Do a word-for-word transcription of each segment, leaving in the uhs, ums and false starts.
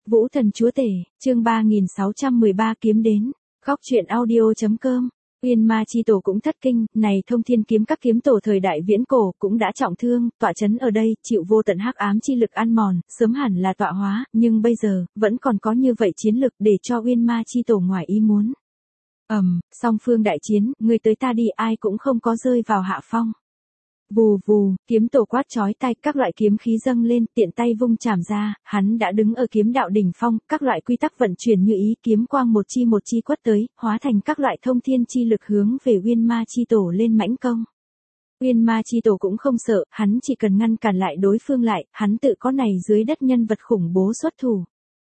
Vũ thần chúa tể, chương ba nghìn sáu trăm mười ba kiếm đến. Góc truyện audio.com. Uyên Ma chi tổ cũng thất kinh, này Thông Thiên kiếm các kiếm tổ thời đại viễn cổ cũng đã trọng thương, tọa chấn ở đây, chịu vô tận hắc ám chi lực ăn mòn, sớm hẳn là tọa hóa, nhưng bây giờ vẫn còn có như vậy chiến lực để cho Uyên Ma chi tổ ngoài ý muốn. Ầm, um, song phương đại chiến, người tới ta đi, ai cũng không có rơi vào hạ phong. Vù vù, kiếm tổ quát chói tai, các loại kiếm khí dâng lên, tiện tay vung chảm ra, hắn đã đứng ở kiếm đạo đỉnh phong, các loại quy tắc vận chuyển như ý, kiếm quang một chi một chi quất tới, hóa thành các loại thông thiên chi lực hướng về Uyên Ma chi tổ lên mãnh công. Uyên Ma chi tổ cũng không sợ, hắn chỉ cần ngăn cản lại đối phương lại, hắn tự có này dưới đất nhân vật khủng bố xuất thủ.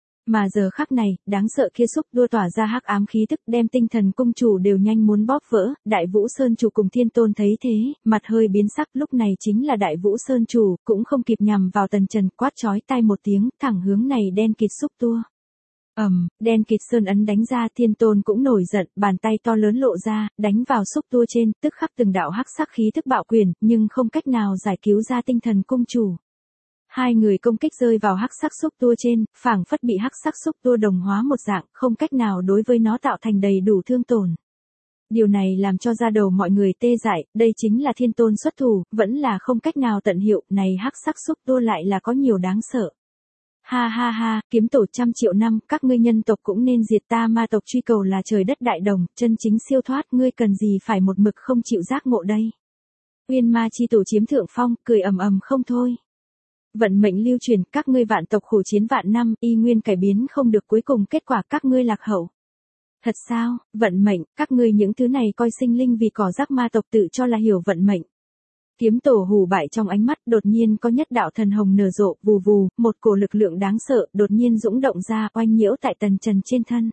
Mà giờ khắc này, đáng sợ kia xúc đua tỏa ra hắc ám khí tức, đem tinh thần cung chủ đều nhanh muốn bóp vỡ. Đại Vũ Sơn chủ cùng Thiên Tôn thấy thế, mặt hơi biến sắc, lúc này chính là Đại Vũ Sơn chủ, cũng không kịp nhằm vào Tần Trần, quát chói tai một tiếng, thẳng hướng này đen kịt xúc tua. Ầm, um, đen kịt sơn ấn đánh ra, Thiên Tôn cũng nổi giận, bàn tay to lớn lộ ra, đánh vào xúc tua trên, tức khắc từng đạo hắc sắc khí tức bạo quyền, nhưng không cách nào giải cứu ra tinh thần cung chủ. Hai người công kích rơi vào hắc sắc xúc tua trên, phảng phất bị hắc sắc xúc tua đồng hóa một dạng, không cách nào đối với nó tạo thành đầy đủ thương tổn. Điều này làm cho da đầu mọi người tê dại, đây chính là Thiên Tôn xuất thủ, vẫn là không cách nào tận hiệu, này hắc sắc xúc tua lại là có nhiều đáng sợ. Ha ha ha, kiếm tổ trăm triệu năm, các ngươi nhân tộc cũng nên diệt ta ma tộc, truy cầu là trời đất đại đồng, chân chính siêu thoát, ngươi cần gì phải một mực không chịu giác ngộ đây. Uyên Ma chi tổ chiếm thượng phong, cười ầm ầm không thôi. Vận mệnh lưu truyền, các ngươi vạn tộc khổ chiến vạn năm, y nguyên cải biến không được, cuối cùng kết quả các ngươi lạc hậu. Thật sao, vận mệnh, các ngươi những thứ này coi sinh linh vì cỏ rác ma tộc tự cho là hiểu vận mệnh. Kiếm tổ hù bại trong ánh mắt, đột nhiên có nhất đạo thần hồng nở rộ, vù vù, một cổ lực lượng đáng sợ, đột nhiên dũng động ra, oanh nhiễu tại Tần Trần trên thân.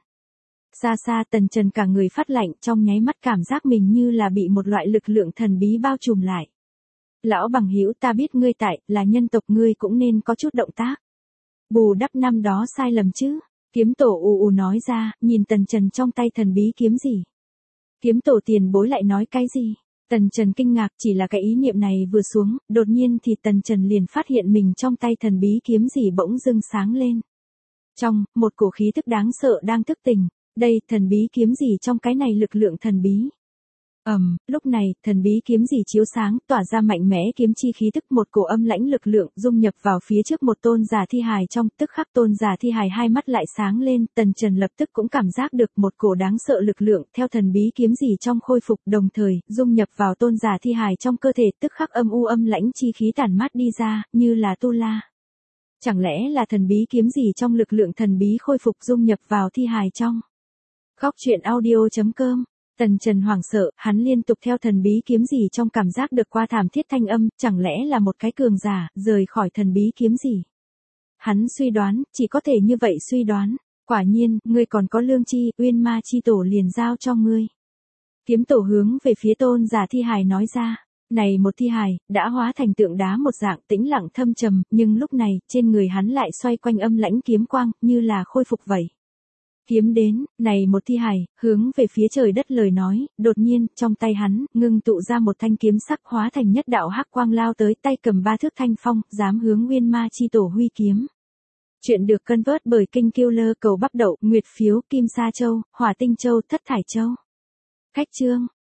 Xa xa Tần Trần cả người phát lạnh, trong nháy mắt cảm giác mình như là bị một loại lực lượng thần bí bao trùm lại. Lão bằng hữu, ta biết ngươi tại, là nhân tộc, ngươi cũng nên có chút động tác. Bù đắp năm đó sai lầm chứ. Kiếm tổ ù ù nói ra, nhìn Tần Trần trong tay thần bí kiếm gì. Kiếm tổ tiền bối lại nói cái gì? Tần Trần kinh ngạc, chỉ là cái ý niệm này vừa xuống, đột nhiên thì Tần Trần liền phát hiện mình trong tay thần bí kiếm gì bỗng dưng sáng lên. Trong, một cổ khí tức đáng sợ đang thức tỉnh, đây, thần bí kiếm gì trong cái này lực lượng thần bí. Ầm, um, lúc này, thần bí kiếm gì chiếu sáng, tỏa ra mạnh mẽ kiếm chi khí tức, một cổ âm lãnh lực lượng dung nhập vào phía trước một tôn giả thi hài trong, tức khắc tôn giả thi hài hai mắt lại sáng lên, Tần Trần lập tức cũng cảm giác được một cổ đáng sợ lực lượng theo thần bí kiếm gì trong khôi phục, đồng thời dung nhập vào tôn giả thi hài trong cơ thể, tức khắc âm u âm lãnh chi khí tản mát đi ra, như là tu la. Chẳng lẽ là thần bí kiếm gì trong lực lượng thần bí khôi phục dung nhập vào thi hài trong? Góc truyện audio.com. Tần Trần hoảng sợ, hắn liên tục theo thần bí kiếm gì trong cảm giác được qua thảm thiết thanh âm, chẳng lẽ là một cái cường giả, rời khỏi thần bí kiếm gì. Hắn suy đoán, chỉ có thể như vậy suy đoán, quả nhiên, ngươi còn có lương chi, Uyên Ma chi tổ liền giao cho ngươi. Kiếm tổ hướng về phía tôn giả thi hài nói ra, này một thi hài, đã hóa thành tượng đá một dạng tĩnh lặng thâm trầm, nhưng lúc này, trên người hắn lại xoay quanh âm lãnh kiếm quang, như là khôi phục vậy. Kiếm đến, này một thi hài, hướng về phía trời đất lời nói, đột nhiên, trong tay hắn, ngưng tụ ra một thanh kiếm sắc hóa thành nhất đạo hắc quang lao tới, tay cầm ba thước thanh phong, dám hướng Uyên Ma chi tổ huy kiếm. Chuyện được cân vớt bởi Kinh Killer cầu bắp đậu, nguyệt phiếu, kim sa châu, hỏa tinh châu, thất thải châu. Khách chương.